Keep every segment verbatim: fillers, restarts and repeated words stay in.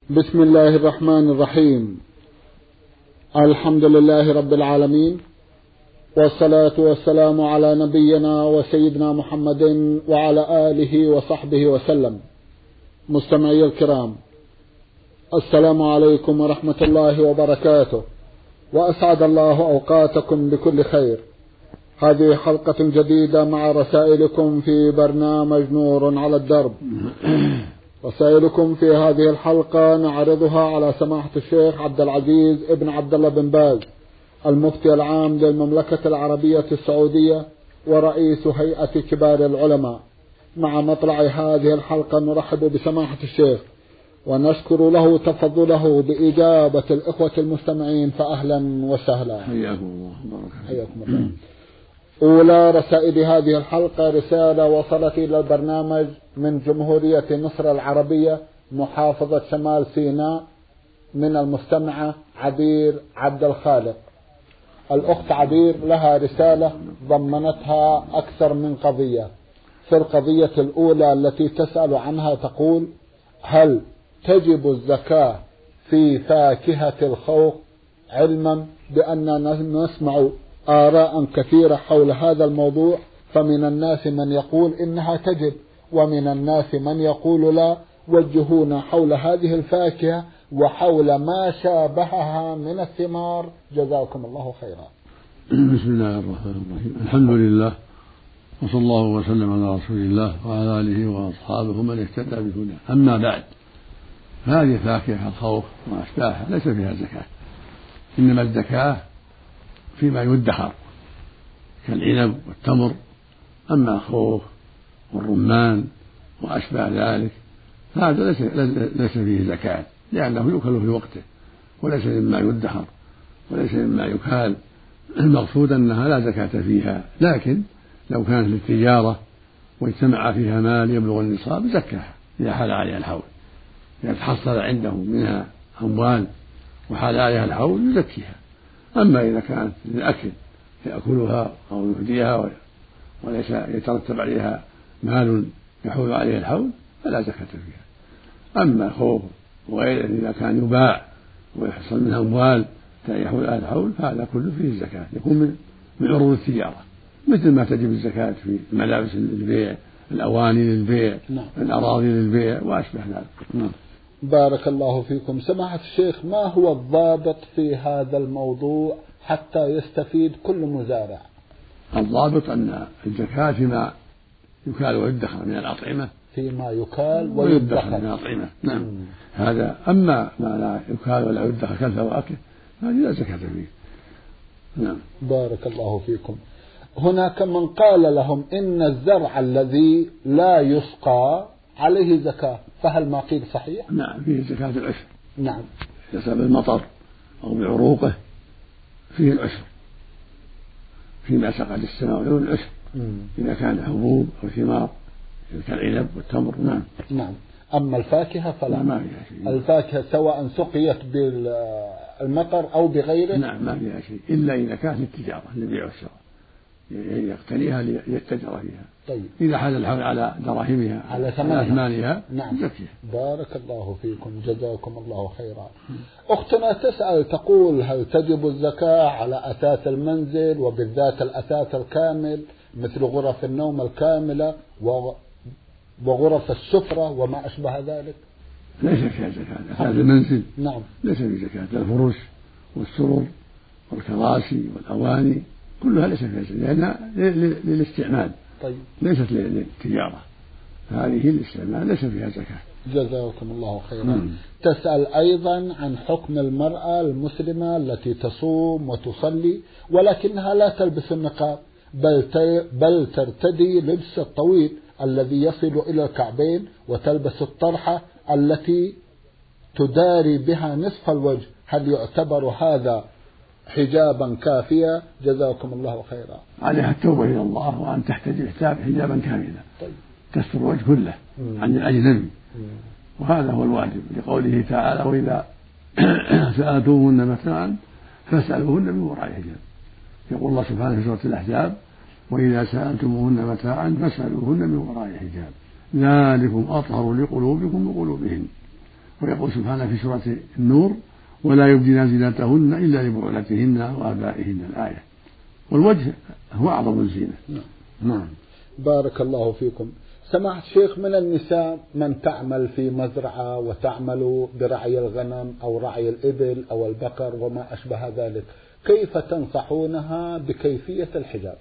بسم الله الرحمن الرحيم. الحمد لله رب العالمين، والصلاة والسلام على نبينا وسيدنا محمد وعلى آله وصحبه وسلم. مستمعي الكرام، السلام عليكم ورحمة الله وبركاته، وأسعد الله أوقاتكم بكل خير. هذه حلقة جديدة مع رسائلكم في برنامج نور على الدرب. رسائلكم في هذه الحلقة نعرضها على سماحة الشيخ عبد العزيز ابن عبد الله بن باز، المفتي العام للمملكة العربية السعودية ورئيس هيئة كبار العلماء. مع مطلع هذه الحلقة نرحب بسماحة الشيخ ونشكر له تفضله بإجابة الإخوة المستمعين، فأهلا وسهلا. حياكم الله. حياكم الله. أولى رسائل هذه الحلقة رسالة وصلت إلى البرنامج من جمهورية مصر العربية محافظة شمال سيناء من المستمعة عبير عبد الخالق. الأخت عبير لها رسالة ضمنتها أكثر من قضية. في القضية الأولى التي تسأل عنها تقول: هل تجب الزكاة في فاكهة الخوخ؟ علما بأننا نسمع آراء كثيرة حول هذا الموضوع، فمن الناس من يقول إنها تجب ومن الناس من يقول لا. وجهونا حول هذه الفاكهة وحول ما شابهها من الثمار، جزاكم الله خيرا. بسم الله الرحمن الرحيم. الحمد لله، وصلى الله وسلم على رسول الله وعلى آله وأصحابه من اهتدى بهداه. أما بعد، هذه فاكهة الخوف وأشباهها ليس فيها زكاة، إنما الزكاة فيما يدخر كالعنب والتمر. أما الخوخ والرمان وأشباه ذلك هذا ليس, ليس فيه زكاة، لأنه يؤكل في وقته وليس مما يدخر وليس مما يكال. المقصود أنها لا زكاة فيها، لكن لو كانت للتجارة واجتمع فيها مال يبلغ النصاب زكاها إذا حال عليها الحول، إذا تحصل عنده منها أموال وحال عليها الحول يزكيها. أما إذا كانت للأكل يأكلها أو يهديها وليس يترتب عليها مال يحول عليه الحول فلا زكاة فيها. أما الخوف وغيره إذا كان يباع ويحصل منها أموال يحول عليه الحول فهذا كله فيه الزكاة، يكون من عروض التجارة، مثل ما تجب الزكاة في الملابس للبيع، الأواني للبيع، نعم. الأراضي للبيع وأشبه ذلك. نعم. بارك الله فيكم. سماحة الشيخ، ما هو الضابط في هذا الموضوع حتى يستفيد كل مزارع؟ الضابط أن الزكاة فيما يكال ويدخر من الأطعمة، فيما يكال ويدخر من الأطعمة. نعم. مم. هذا. أما ما لا يكال ولا يدخر كالفواكه هذه لا زكاة فيه. نعم. بارك الله فيكم. هناك من قال لهم إن الزرع الذي لا يسقى عليه زكاة، فهل ما قيل صحيح؟ نعم، فيه زكاة العشر. نعم. بسبب المطر أو بعروقه فيه العشر، فيما سقت السماء له العشر. مم. إذا كان حبوب أو ثمار كالعنب والتمر. نعم. نعم. أما الفاكهة فلا، ما فيها شيء. الفاكهة سواء سقيت بالمطر أو بغيره نعم ما فيها شيء، إلا إذا كانت للتجارة للبيع والشراء يقتنيها ليتجر فيها. طيب. إذا حل الحول على دراهمها على ثمانها نعم. زكيها. بارك الله فيكم، جزاكم الله خيرا. أختنا تسأل تقول: هل تجب الزكاة على أثاث المنزل وبالذات الأثاث الكامل مثل غرف النوم الكاملة وغرف السفرة وما أشبه ذلك؟ ليس فيها زكاة. أثاث المنزل نعم ليس فيه زكاة، الفرش والسرر والكراسي والأواني كلها ليس فيها زكاة لأنها للاستعمال. طيب. ليست للتجارة، هذه الاستعمال ليس فيها زكاة. جزاكم الله خيرا. مم. تسأل أيضا عن حكم المرأة المسلمة التي تصوم وتصلي ولكنها لا تلبس النقاب بل بل ترتدي لبس الطويل الذي يصل إلى الكعبين وتلبس الطرحة التي تداري بها نصف الوجه، هل يعتبر هذا حجابا كافيا؟ جزاكم الله خيرا. عليها التوبة إلى الله وأن تحتجب حجاب حجابا كاملا. طيب. تستر الوجه كله عن الأجنبي، وهذا هو الواجب لقوله تعالى: وإذا سألتموهن متاعا فاسألوهن من وراء حجاب. يقول الله سبحانه في سورة الأحزاب: وإذا سألتموهن متاعا فاسألوهن من وراء حجاب ذلكم أطهر لقلوبكم وقلوبهن ويقول سبحانه في سورة النور: ولا يبدين زينتهن إلا لبعولتهن وآبائهن، الآية. والوجه هو أعظم الزينة. نعم. نعم. بارك الله فيكم. سماحة الشيخ، من النساء من تعمل في مزرعة وتعمل برعي الغنم أو رعي الإبل أو البقر وما أشبه ذلك، كيف تنصحونها بكيفية الحجاب؟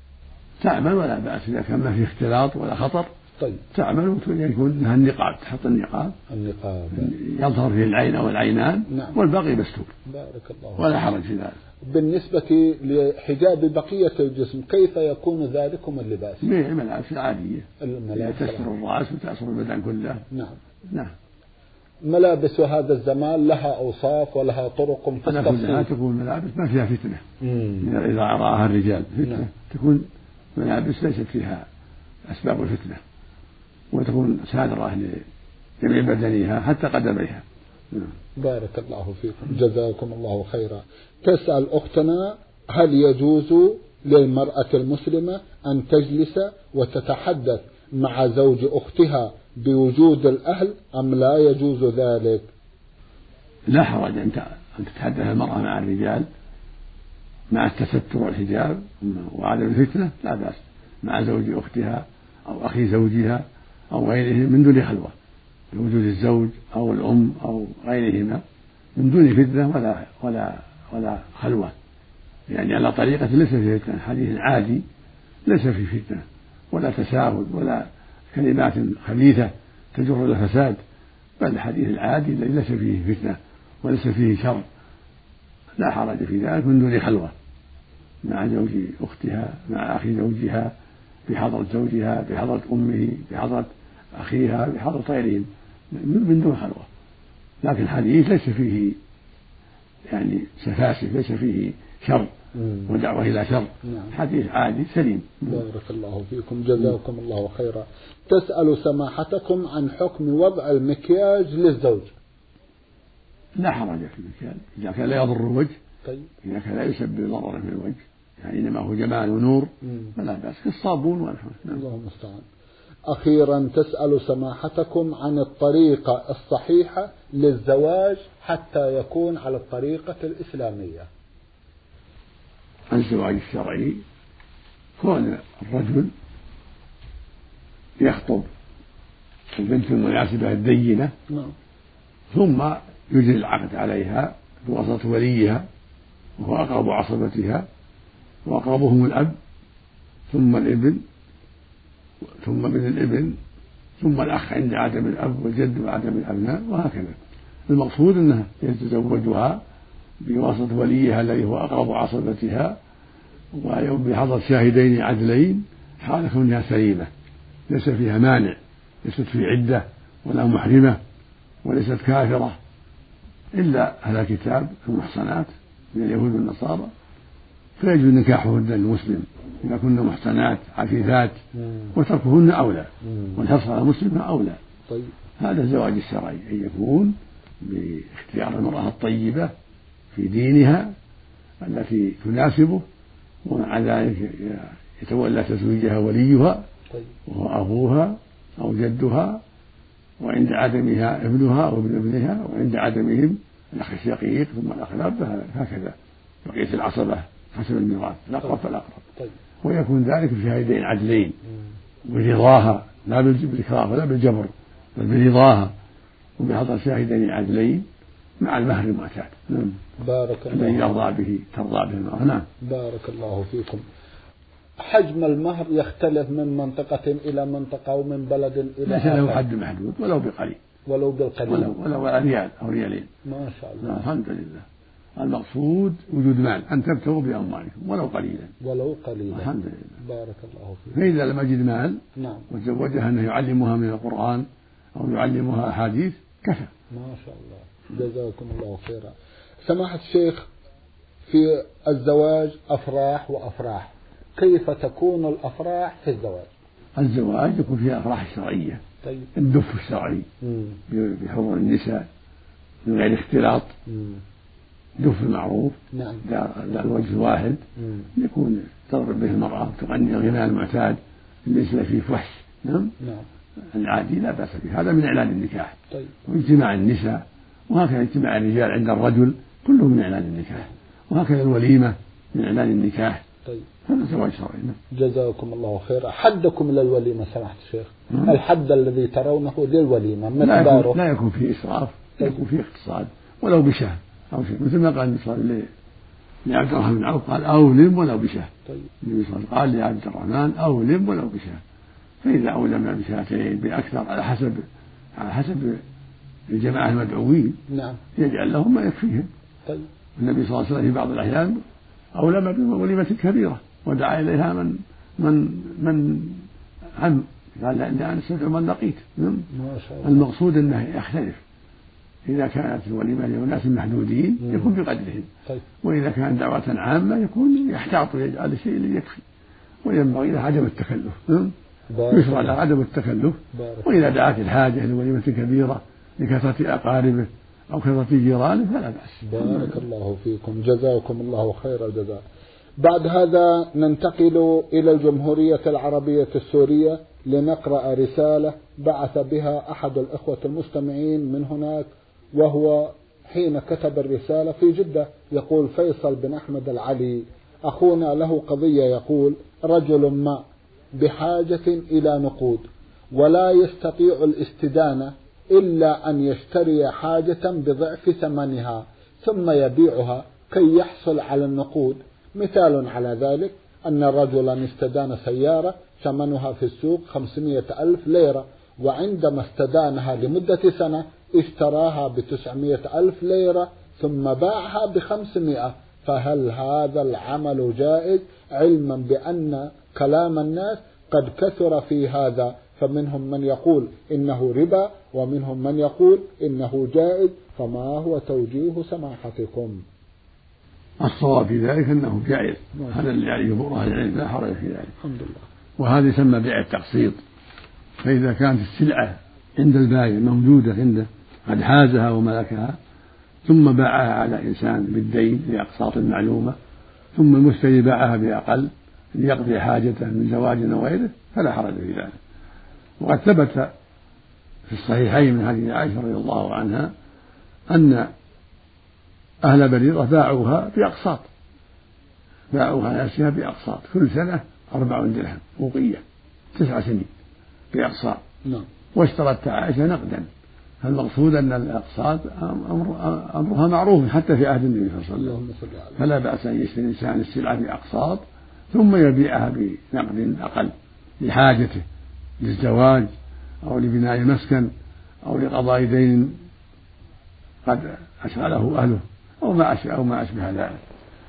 تعمل ولا بأس إذا كان ما في اختلاط ولا خطر. طيب. تعمل ويكون لها النقاب، تحط النقاب النقاب يظهر فيه العين أو العينان. نعم. والباقي مستور. بارك الله. ولا حرج في ذلك. بالنسبة لحجاب بقية الجسم كيف يكون ذلكم اللباس؟ الملابس العادية الملابس تستر الرأس وتأسر البدن كله. نعم. نعم. ملابس هذا الزمان لها أوصاف ولها طرق في التفصيل. تكون ملابس ما فيها فتنة. مم. إذا رآها الرجال فتنة. نعم. تكون ملابس ليست فيها أسباب الفتنة، وتكون سادرة لجميع بدنها حتى قدميها. بارك الله فيكم، جزاكم الله خيرا. تسأل أختنا: هل يجوز للمرأة المسلمة أن تجلس وتتحدث مع زوج أختها بوجود الأهل أم لا يجوز ذلك؟ لا حرج أن تتحدث المرأة مع الرجال مع التستر والحجاب وعدم الفتنة، لا بأس، مع زوج أختها أو أخي زوجها أو غيرهم من دون خلوة، بوجود الزوج أو الأم أو غيرهما من دون فتنة ولا ولا ولا خلوة، يعني على طريقة ليس فيه فتنة، حديث عادي ليس فيه فتنة ولا تساهل ولا كلمات خبيثة تجر إلى الفساد، بل الحديث العادي الذي ليس فيه فتنة وليس فيه شر، لا حرج في ذلك من دون خلوة، مع زوج أختها مع أخي زوجها بحضرة زوجها بحضرة أمه بحضرة أخيها بحضرة غيرهم من دون خلوة. لكن الحديث ليس فيه يعني سفاسف، ليس فيه شر ودعوة إلى شر. نعم. حديث عادي سليم. بارك الله فيكم، جزاكم الله خيرا. تسأل سماحتكم عن حكم وضع المكياج للزوج. لا حرج في المكياج إذا كان لا يضر الوجه. طيب. إذا كان لا يسبب ضررا في الوجه، يعني إنما هو جمال ونور فلا بأس، كالصابون والحمد. اللهم المستعان. أخيرا تسأل سماحتكم عن الطريقة الصحيحة للزواج حتى يكون على الطريقة الإسلامية. الزواج الشرعي كون الرجل يخطب البنت المناسبة الدينة ثم يجري العقد عليها بواسطة وليها وهو أقرب عصبتها وأقربهم الأب ثم الابن ثم من الابن ثم الأخ عند عدم الأب والجد وعدم الأبناء وهكذا. المقصود أنه يتزوجها بواسطة وليها الذي هو أقرب عصبتها وبحضر شاهدين عدلين حال كونها سليمة ليس فيها مانع، ليست في عدة ولا محرمة وليست كافرة إلا أهل الكتاب المحصنات من اليهود والنصارى، فيجوز نكاحهن المسلم إذا كن محصنات عفيفات وتركهن أولى والحرص على المسلم أولى. طيب. هذا الزواج الشرعي أن يكون باختيار المرأة الطيبة في دينها التي تناسبه، ومع ذلك يتولى تزويجها وليها وهو أبوها أو جدها، وعند عدمها ابنها أو ابن ابنها، وعند عدمهم الأخ الشقيق ثم الأخ الأب، هكذا بقية العصبة حسب الميراث الأقرب فالأقرب. طيب. ويكون ذلك بشهادين عدلين برضاها لا بالإكراه ولا بالجبر بل برضاها وبحضر شاهدين عدلين مع المهر المعتاد. نعم. بارك الله. الذي يرضى به ترضى به المرأة. نعم. بارك الله فيكم. حجم المهر يختلف من منطقة إلى منطقة ومن بلد إلى ليس له حد محدود ولو بقليل ولو بالقليل ولو, ولو ريال أو ريالين. ما شاء الله. الحمد لله. المقصود وجود مال أن تبتغوا بأموالكم ولو قليلا ولو قليلا. الحمد لله. بارك الله فيك. فإذا لم يجد مال نعم وتزوجها أنه يعلمها من القرآن أو يعلمها أحاديث كفى. ما شاء الله، جزاكم الله خيرا. سماحة الشيخ، في الزواج أفراح وأفراح، كيف تكون الأفراح في الزواج؟ الزواج يكون فيها أفراح شرعية. طيب. الدف الشرعي بحضور النساء من غير اختلاط، دف معروف. نعم. لا الوجه واحد يكون تضرب به المرأة تغني الغناء المعتاد ليس فيه فحش. نعم. نعم. العادي لا بأس به، هذا من إعلان النكاح. طيب. واجتماع النساء وهكذا اجتماع الرجال عند الرجل كله من إعلان النكاح، وهكذا الوليمة من إعلان النكاح. طيب. هذا زواج شرعي. جزاكم الله خيرا. حدكم للوليمة سماحة الشيخ، الحد الذي ترونه للوليمة مقداره؟ لا يكون فيه إسراف، يكون فيه اقتصاد ولو بشهر أو شيء، مثل ما قال النبي لعبد الرحمن بن عوف قال أولم ولو بشهر. طيب. النبي صلى الله عليه وسلم قال لعبد الرحمن أولم ولو بشهر، فإذا أولم بشهرين بأكثر على حسب على حسب الجماعة المدعوين نعم يجعل لهم ما يكفيهم. طيب. النبي صلى الله عليه وسلم في بعض الأحيان أولم بوليمة كبيرة ودعا إليها من من من عم، قال لأني أنا استدعو من لقيت. المقصود أنه يختلف، إذا كانت الوليمة لأناس محدودين يكون بقدرهم. طيب. وإذا كان دعوة عامة يكون يحتاط ويجعل الشيء اللي يكفي، وينبغي له عدم التكلف، يشرع له عدم التكلف. وإذا دعت الحاجة لوليمة كبيرة لكثرة أقاربه أو كثرة جيرانه فلا بأس. بارك الله فيكم، جزاكم الله خير الجزاء. بعد هذا ننتقل إلى الجمهورية العربية السورية لنقرأ رسالة بعث بها أحد الإخوة المستمعين من هناك، وهو حين كتب الرسالة في جدة يقول: فيصل بن أحمد العلي أخونا له قضية، يقول: رجل ما بحاجة إلى نقود ولا يستطيع الاستدانة إلا أن يشتري حاجة بضعف ثمنها ثم يبيعها كي يحصل على النقود. مثال على ذلك أن رجلا استدان سيارة ثمنها في السوق خمسمائة ألف ليرة، وعندما استدانها لمدة سنة اشتراها بتسعمائة ألف ليرة ثم باعها بخمسمائة، فهل هذا العمل جائز؟ علما بأن كلام الناس قد كثر في هذا، فمنهم من يقول إنه ربا ومنهم من يقول إنه جائز، فما هو توجيه سماحتكم؟ الصواب في ذلك أنه جائز، هذا اللي عليه جمهور أهل العلم، لا حرج في ذلك. الحمد لله. وهذا يسمى بيع التقسيط. فإذا كانت السلعة عند البائع موجودة عنده قد حازها وملكها ثم باعها على إنسان بالدين بأقساط معلومة، ثم المشتري باعها بأقل ليقضي حاجته من زواج أو غيره، فلا حرج في ذلك. وقد ثبت في الصحيحين من حديث عائشة رضي الله عنها أن أهل بريرة باعوها بأقساط، باعوها نفسها بأقساط، كل سنة أربع درهم وقية تسع سنين بأقساط. نعم. واشترت عائشة نقدا. فالمقصود أن الأقساط أمرها معروف حتى في عهد النبي صلى الله عليه وسلم، فلا بأس أن يشتري الإنسان السلعة بأقساط ثم يبيعها بنقد أقل لحاجته للزواج أو لبناء مسكن أو لقضاء دين قد أشغله أهله أو ما أشبه أو ما أشبه ذلك.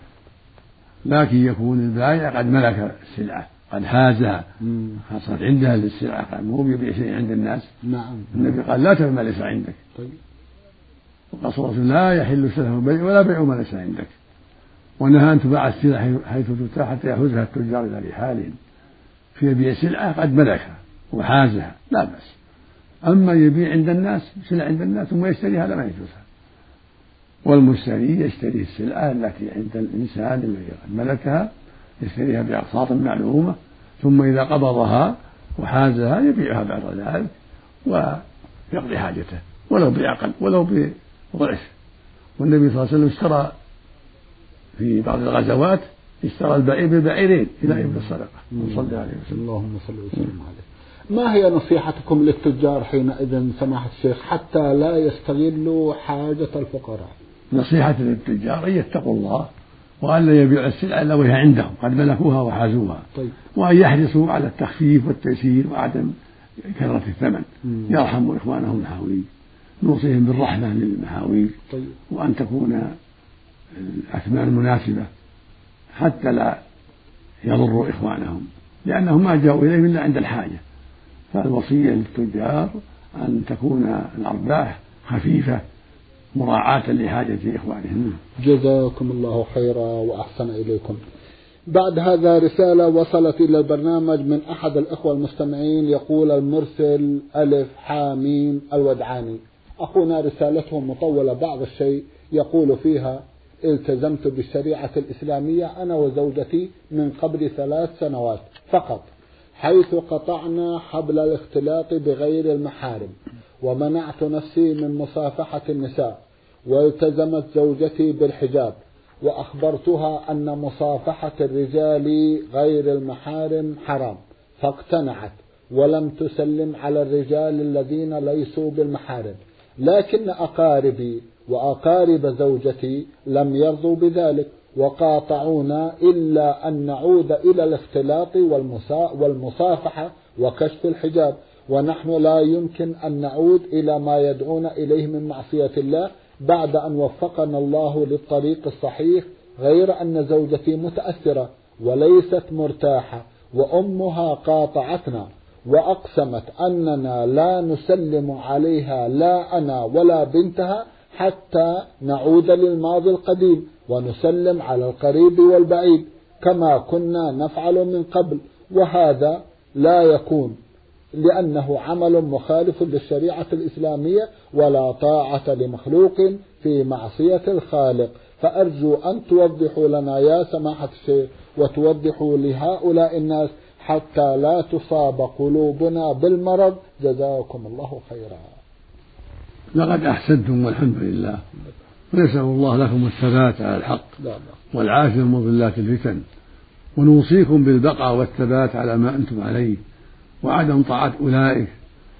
لكن يكون البائع قد ملك السلعة قد حازها، حصلت عندها للسلعة، مو يبيع شيء عند الناس. نعم. النبي قال: لا تبع ما ليس عندك. طيب. وقال: لا يحل سلف البيع ولا بيع ما ليس عندك. ونهى أن تباع السلع حيث تتاح حتى يحوزها التجار إلى رحالهم. في يبيع سلعة قد ملكها وحازها لا بأس. أما يبيع عند الناس سلع عند الناس ثم يشتريها لا ما يجوزها. والمشتري يشتري السلعة التي عند الإنسان الذي قد ملكها، يشتريها بأقساط معلومة، ثم إذا قبضها وحازها يبيعها بعد ذلك ويقضي حاجته ولو بأقل ولو بضعف. والنبي صلى الله عليه وسلم اشترى في بعض الغزوات اشترى البعير بالبعيرين إلى إبل الصدقة صلى الله عليه وسلم. اللهم صل وسلم عليه. ما هي نصيحتكم للتجار حينئذ سماحة الشيخ حتى لا يستغلوا حاجة الفقراء؟ نصيحة للتجار أن يتقوا الله وأن لا يبيعوا السلعة إلا وهي عندهم قد ملكوها وحازوها. طيب. وأن يحرصوا على التخفيف والتيسير وعدم كثرة الثمن. يرحموا إخوانهم المحاويج، نوصيهم بالرحمة للمحاويج. طيب. وأن تكون الأثمان مناسبة حتى لا يضروا إخوانهم، لأنهم ما جاءوا إليهم إلا عند الحاجة. فالوصية للتجار أن تكون الأرباح خفيفة مراعاة لحاجة إخوانهم. جزاكم الله خيرا وأحسن إليكم. بعد هذا رسالة وصلت إلى البرنامج من أحد الأخوة المستمعين، يقول المرسل ألف حاميم الودعاني. أخونا رسالته مطولة بعض الشيء، يقول فيها: التزمت بالشريعة الإسلامية أنا وزوجتي من قبل ثلاث سنوات فقط، حيث قطعنا حبل الاختلاط بغير المحارم، ومنعت نفسي من مصافحة النساء، والتزمت زوجتي بالحجاب، وأخبرتها أن مصافحة الرجال غير المحارم حرام، فاقتنعت ولم تسلم على الرجال الذين ليسوا بالمحارم. لكن أقاربي وأقارب زوجتي لم يرضوا بذلك، وقاطعونا إلا أن نعود إلى الاختلاط والمصافحة وكشف الحجاب، ونحن لا يمكن أن نعود إلى ما يدعون إليه من معصية الله بعد أن وفقنا الله للطريق الصحيح، غير أن زوجتي متأثرة وليست مرتاحة، وأمها قاطعتنا وأقسمت أننا لا نسلم عليها، لا أنا ولا بنتها، حتى نعود للماضي القديم ونسلم على القريب والبعيد كما كنا نفعل من قبل. وهذا لا يكون، لأنه عمل مخالف للشريعة الإسلامية، ولا طاعة لمخلوق في معصية الخالق. فأرجو أن توضحوا لنا يا سماحة الشيخ، وتوضحوا لهؤلاء الناس حتى لا تصاب قلوبنا بالمرض، جزاكم الله خيرا. لقد أحسنتم والحمد لله، ونسأل الله لكم الثبات على الحق والعافية من مضلات الفتن، ونوصيكم بالبقاء والثبات على ما أنتم عليه، وعدم طاعة أولئك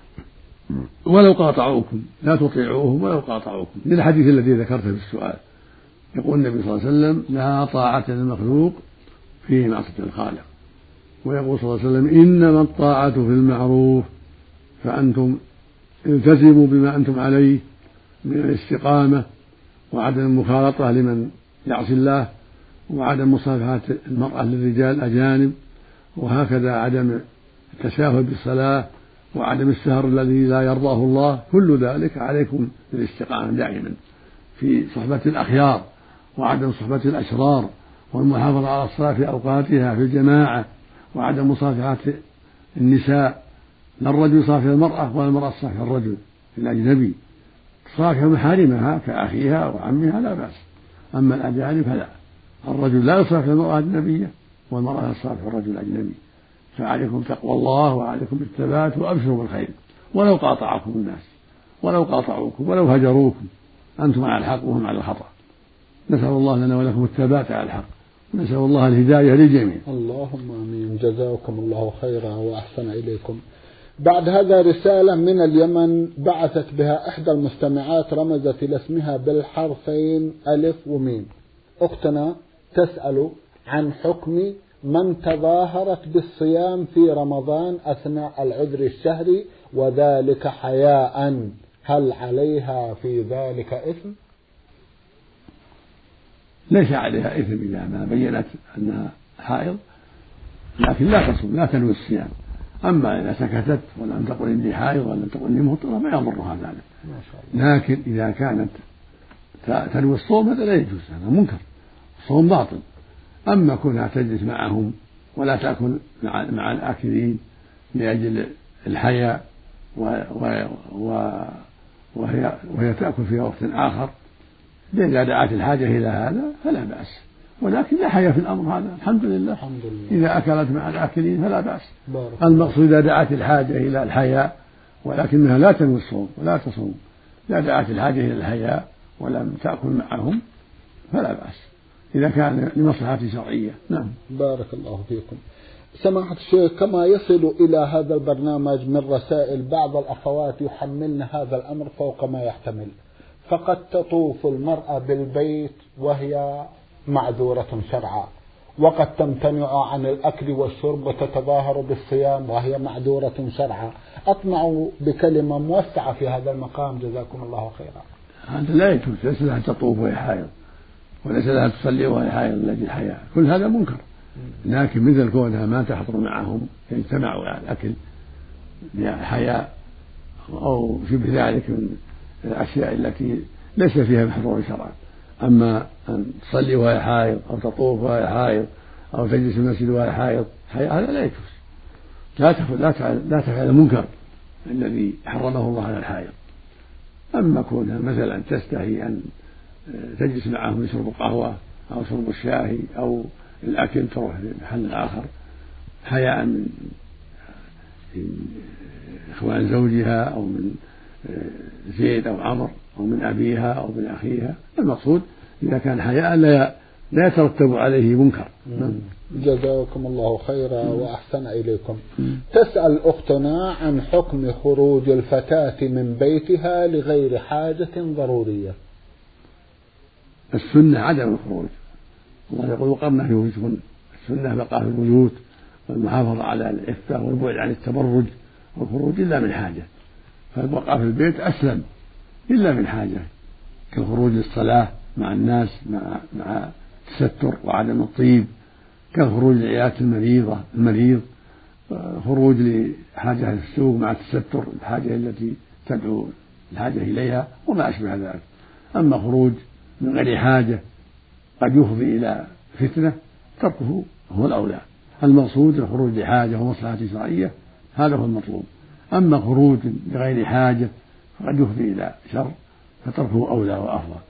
ولو قاطعوكم، لا تطيعوهم ولو قاطعوكم، للحديث الذي ذكرته في السؤال. يقول النبي صلى الله عليه وسلم: لا طاعة للمخلوق في معصية الخالق. ويقول صلى الله عليه وسلم: إنما الطاعة في المعروف، فأنتم التزموا بما أنتم عليه من الاستقامة وعدم المخالطة لمن يعصي الله، وعدم مصافحة المرأة للرجال الأجانب، وهكذا عدم التساهل بالصلاة، وعدم السهر الذي لا يرضاه الله. كل ذلك عليكم بالاستقامة دائما في صحبة الأخيار، وعدم صحبة الأشرار، والمحافظة على الصلاة في أوقاتها في الجماعة، وعدم مصافحة النساء، لا الرجل يصافح المرأة ولا المرأة تصافح الرجل الأجنبي، تصافح محارمها كأخيها وعمها لا بأس، أما الأجانب فلا. الرجل لا يصافح المرأة الأجنبية، والمرأة لا تصافح الرجل الأجنبي. فعليكم تقوى الله وعليكم بالثبات، وأبشروا بالخير ولو قاطعكم الناس، ولو قاطعوكم، ولو هجروكم، أنتم على الحق وهم على الخطأ. نسأل الله لنا ولكم الثبات على الحق، ونسأل الله الهداية للجميع. اللهم آمين. جزاكم الله خيرا وأحسن إليكم. بعد هذا رسالة من اليمن بعثت بها إحدى المستمعات، رمزت إلى اسمها بالحرفين ألف وميم. أختنا تسأل عن حكم من تظاهرت بالصيام في رمضان أثناء العذر الشهري وذلك حياء، هل عليها في ذلك إثم؟ ليس عليها إثم إذا ما بينت أنها حائض، لكن لا تصوم، لا تنوي الصيام. أما إذا سكتت ولم تقل إني حائض ولم تقل إني مفطرة ما يضرها ذلك. لكن إذا كانت تنوي الصوم هذا لا يجوز، هذا منكر، الصوم باطل. أما كونها تجلس معهم ولا تأكل مع, مع الآكلين لأجل الحياء وهي, وهي تأكل في وقت آخر، إذا دعت الحاجة إلى هذا فلا بأس، ولكن لا حياء في الأمر هذا، الحمد لله. الحمد لله. إذا أكلت مع الآكلين فلا بأس. المقصود إذا دعت الحاجة إلى الحياء ولكنها لا تنوي الصوم ولا تصوم، إذا دعت الحاجة إلى الحياء ولم تأكل معهم فلا بأس، إذا كان لمصلحة شرعية. نعم. بارك الله فيكم. سماحة الشيخ، كما يصل إلى هذا البرنامج من رسائل بعض الأخوات يحملن هذا الأمر فوق ما يحتمل، فقد تطوف المرأة بالبيت وهي معذورة شرعا، وقد تمتنع عن الأكل والشرب وتتظاهر بالصيام وهي معذورة شرعا. أطمع بكلمة موسعة في هذا المقام، جزاكم الله خيرا. هذا لا يجوز، ليس لها تطوف وهي حائض، وليس لها تصلي وهي حائض لأجل الحياء، كل هذا منكر. لكن مثل كونها ما تحضر معهم يجتمعوا على الأكل بحياء أو شبه ذلك من الأشياء التي ليس فيها محظور شرعا. أما أن تصلي وهي حائض أو تطوف وهي حائض أو تجلس في المسجد وهي حائض، هذا لا يجوز، لا تفعل لا تفعل, لا تفعل المنكر الذي حرمه الله على الحائض. أما كونها مثلا تستحي أن تجلس معهم يشرب القهوة أو شرب الشاي أو الأكل تروح لمحل آخر حياء من إخوان زوجها أو من زيد أو عمرو أو من أبيها أو من أخيها. المقصود إذا كان حياء لا لا يترتب عليه منكر. جزاكم الله خيرا وأحسن إليكم. تسأل أختنا عن حكم خروج الفتاة من بيتها لغير حاجة ضرورية. السنة عدم الخروج، الله يقول وقرن في بيوتكن، السنة بقاء في البيوت والمحافظة على العفة والبعد عن التبرج والخروج إلا من حاجة، فالبقاء في البيت أسلم إلا من حاجة، كالخروج للصلاة مع الناس مع مع التستر وعدم الطيب، كالخروج لعيادة المريضة المريض، خروج لحاجة السوق مع التستر الحاجة التي تدعو الحاجة إليها وما أشبه ذلك. أما خروج من غير حاجة قد يفضي إلى فتنة تركه هو الأولى. المقصود الخروج لحاجة ومصلحة شرعية، هذا هو المطلوب. أما خروج لغير حاجة فقد يفضي إلى شر فتركه أولى وأفضل.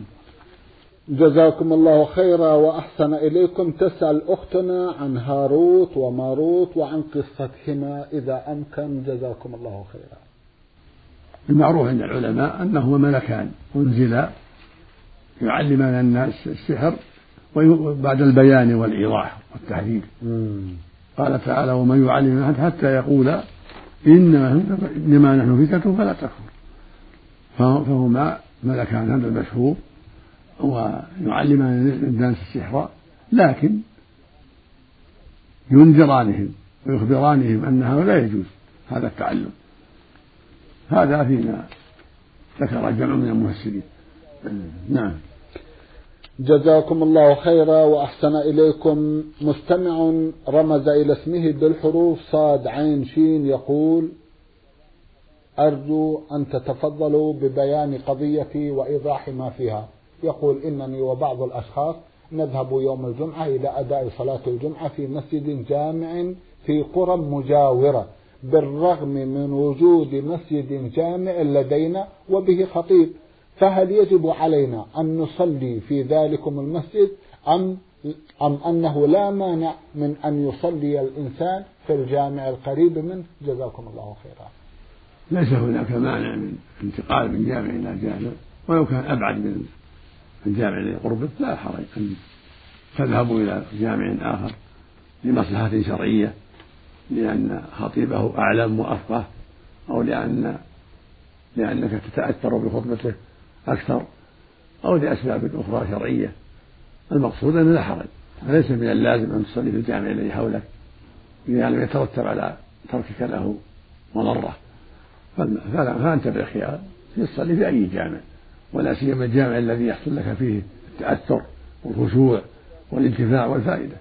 جزاكم الله خيرا وأحسن إليكم. تسأل أختنا عن هاروت وماروت وعن قصتهما إذا أمكن، جزاكم الله خيرا. المعروف عند العلماء أنهما ملكان أنزلا يعلمان الناس السحر بعد البيان والإيضاح والتحذير. قال تعالى ومن يعلم حتى يقول إنما, إنما نحن فتنة فلا تكفر، فهما ملكان هذا المشهور ويعلمان الناس السحر، لكن ينذرانهم ويخبرانهم أنها لا يجوز هذا التعلم. هذا فيما ذكر جمع من المفسرين. نعم. جزاكم الله خيرا وأحسن إليكم. مستمع رمز إلى اسمه بالحروف صاد عين شين يقول أرجو أن تتفضلوا ببيان قضيتي وإيضاح ما فيها. يقول إنني وبعض الأشخاص نذهب يوم الجمعة إلى أداء صلاة الجمعة في مسجد جامع في قرى مجاورة، بالرغم من وجود مسجد جامع لدينا وبه خطيب، فهل يجب علينا أن نصلي في ذلكم المسجد أم أم أنه لا مانع من أن يصلي الإنسان في الجامع القريب منه؟ جزاكم الله خيرا. ليس هناك مانع من انتقال من جامع إلى جامع، ولو كان أبعد من الجامع لقربه لا حرج أن تذهبوا إلى جامع آخر لمصلحة شرعية، لأن خطيبه أعلم وأفقه، أو لأن لأنك تتأثر بخطبته أكثر، أو لأسباب أخرى شرعية. المقصود أن لا حرج، فليس من اللازم أن تصلي في الجامع الذي حولك إذا لم يترتب على تركك له مضرة، فأنت بالخيار تصلي في أي جامع، ولا سيما الجامع الذي يحصل لك فيه التأثر والخشوع والانتفاع والفائدة.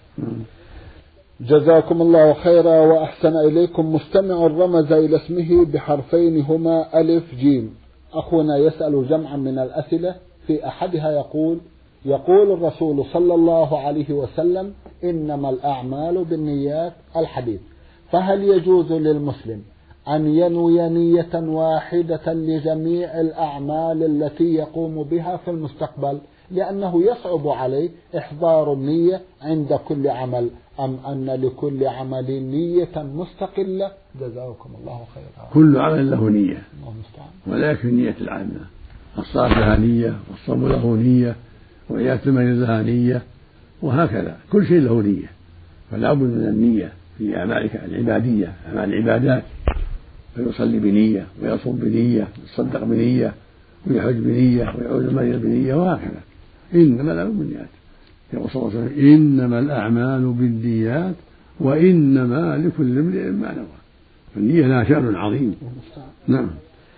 جزاكم الله خيرا وأحسن إليكم. مستمع رمز إلى اسمه بحرفين هما ألف جيم. أخونا يسأل جمعا من الأسئلة، في أحدها يقول يقول الرسول صلى الله عليه وسلم إنما الأعمال بالنيات الحديث، فهل يجوز للمسلم أن ينوي نية واحدة لجميع الأعمال التي يقوم بها في المستقبل، لأنه يصعب عليه إحضار النية عند كل عمل، أم أن لكل عمل نية مستقلة؟ جزاكم الله خيرا. كل عمل له نية، ولكن نية العامة. الصلاة لها نية، والصوم له نية، وعيادة المريض لها نية، وهكذا كل شيء له نية، فلا بد من النية في أعمالك العبادية، أعمال العبادات، فيصلي بنية ويصوم بنية ويصدق بنية ويحج بنية ويعود المريض بنية، وهكذا. إنما الأعمال بالنيات، يقول صلى الله عليه وسلم إنما الأعمال بالنيات وإنما لكل امرئ ما نوى، فالنية لها شأن عظيم. نعم.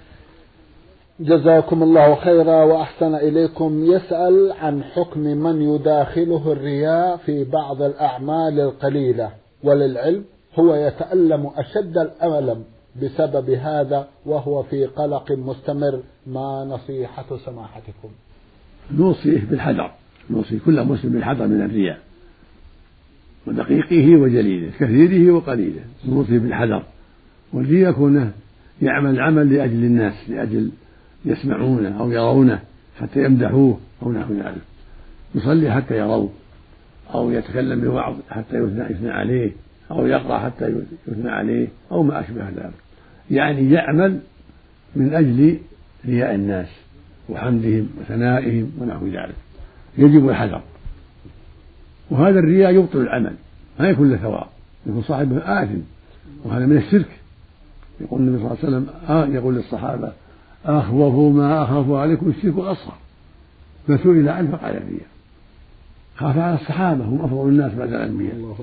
جزاكم الله خيرا وأحسن إليكم. يسأل عن حكم من يداخله الرياء في بعض الأعمال القليلة، وللعلم هو يتألم أشد الألم بسبب هذا وهو في قلق مستمر، ما نصيحة سماحتكم؟ نوصيه بالحذر، نوصي كل مسلم بالحذر من الرياء ودقيقه وجليله، كثيره وقليله، نوصي بالحذر. والرياء يكون يعمل عمل لأجل الناس، لأجل يسمعونه أو يرونه حتى يمدحوه أو نحو ذلك، يصلي حتى يروه، أو يتكلم بوعظ حتى يثنى عليه، أو يقرأ حتى يثنى عليه أو ما أشبه ذلك، يعني يعمل من أجل رياء الناس وحمدهم وثنائهم ونحو ذلك، يجب الحذر. وهذا الرياء يبطل العمل، ما يكون له ثواب، يكون صاحبه آثم، وهذا من الشرك. يقول النبي صلى الله عليه وسلم آه يقول للصحابة أخوف ما أخاف عليكم الشرك الأصغر، فسئل عنه فقال الرياء. خاف على الصحابة هم أفضل الناس بعد الأنبياء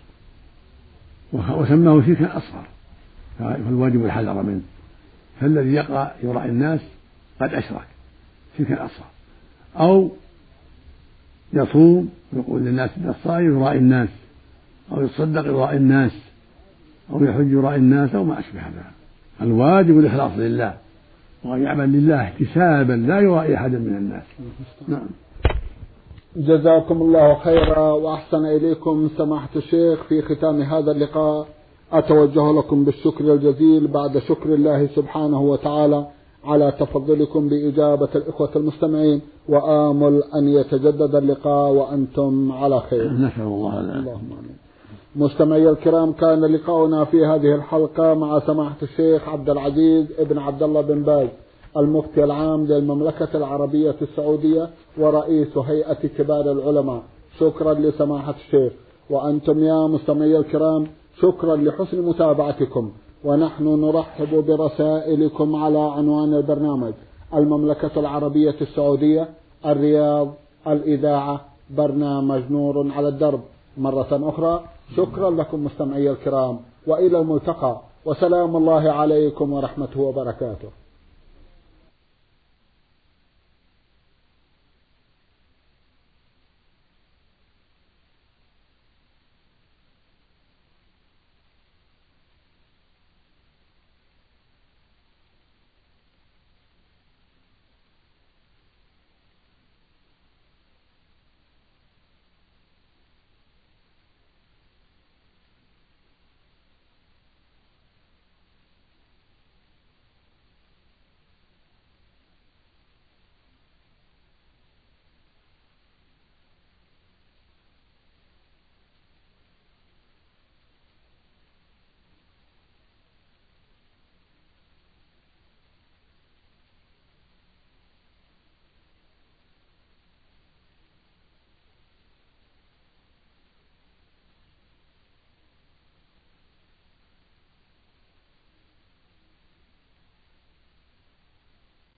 وسماه شركا أصغر، فالواجب الحذر منه. فالذي يقرأ يراعي الناس قد أشرك شركا أصغر، أو يصوم ويقول للناس إن الصائم يراعي الناس، أو يتصدق يراعي الناس، أو يحج يراعي الناس، أو ما أشبه ذلك. الواجب الإخلاص لله وأن يعمل لله احتسابا لا يرائي أحدا من الناس. نعم. جزاكم الله خيرا وأحسن إليكم سماحة الشيخ. في ختام هذا اللقاء أتوجه لكم بالشكر الجزيل بعد شكر الله سبحانه وتعالى على تفضلكم بإجابة الإخوة المستمعين، وآمل أن يتجدد اللقاء وأنتم على خير. نسأل الله ذلك. اللهم آمين. مستمعي الكرام، كان لقاؤنا في هذه الحلقة مع سماحة الشيخ عبد العزيز ابن عبد الله بن باز، المفتي العام للمملكة العربية السعودية ورئيس هيئة كبار العلماء. شكرا لسماحة الشيخ. وأنتم يا مستمعي الكرام شكرا لحسن متابعتكم، ونحن نرحب برسائلكم على عنوان البرنامج: المملكة العربية السعودية، الرياض، الإذاعة، برنامج نور على الدرب. مرة أخرى شكرا لكم مستمعي الكرام، وإلى الملتقى، وسلام الله عليكم ورحمته وبركاته.